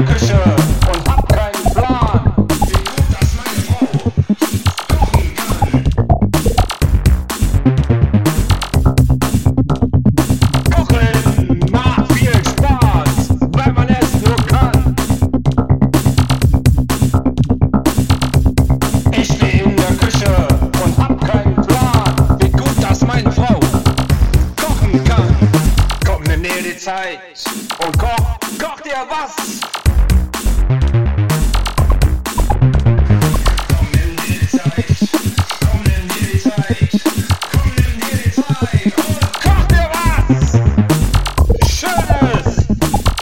der Küche und hab keinen Plan. Wie gut, dass meine Frau kochen kann. Kochen macht viel Spaß, wenn man es nur kann. Ich steh in der Küche und hab keinen Plan. Wie gut, dass meine Frau kochen kann. Komm, nimm dir die Zeit und koch dir was. Komm, nimm dir die Zeit, komm, nimm dir die Zeit, komm, nimm dir die Zeit und koch dir was Schönes.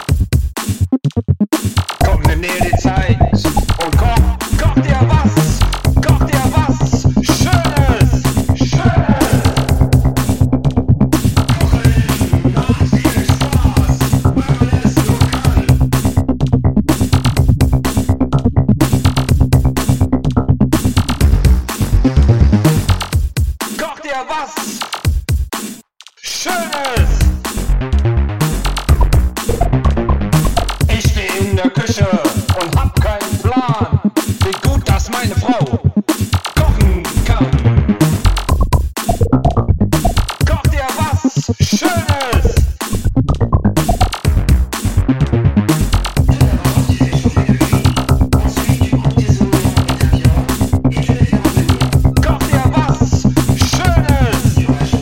Komm, nimm dir die Zeit und koch dir was Schönes. Kochen macht viel Spaß, wenn man es nur kann. Koch dir was Schönes. Ich steh in der Küche und hab keinen Plan. Wie gut, dass meine Frau kochen kann. Koch dir was Schönes. Koch dir was Schönes.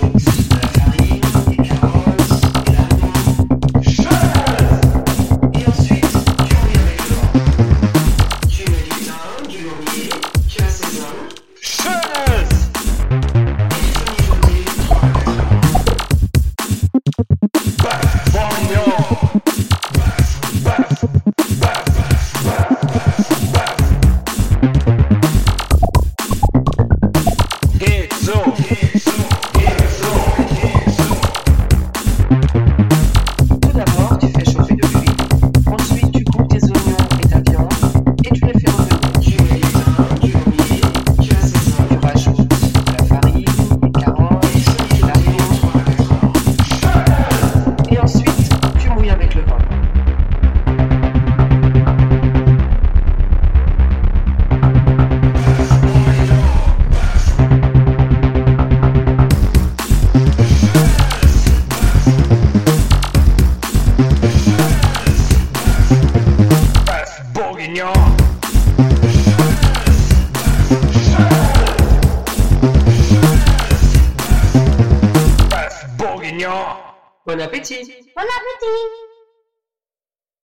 Et ensuite, tu reviens avec le vin. Tu mets du thym, du laurier, tu assaisonnes Schönes. et tu finis mijoter 3 à 4 heures. Bœuf bourguignon. Bœuf. Geht so. Tout d'abord, tu fais chauffer de l'huile. Ensuite, tu coupes tes oignons et ta viande et tu les fais revenir. Tu mets du thym, du laurier, tu assaisonnes. Tu rajoutes de la farine, des carottes, de l'oignon. Et ensuite, tu mouilles avec le vin. Bœuf bourguignon. Bœuf bourguignon. Bon appétit! Bon appétit!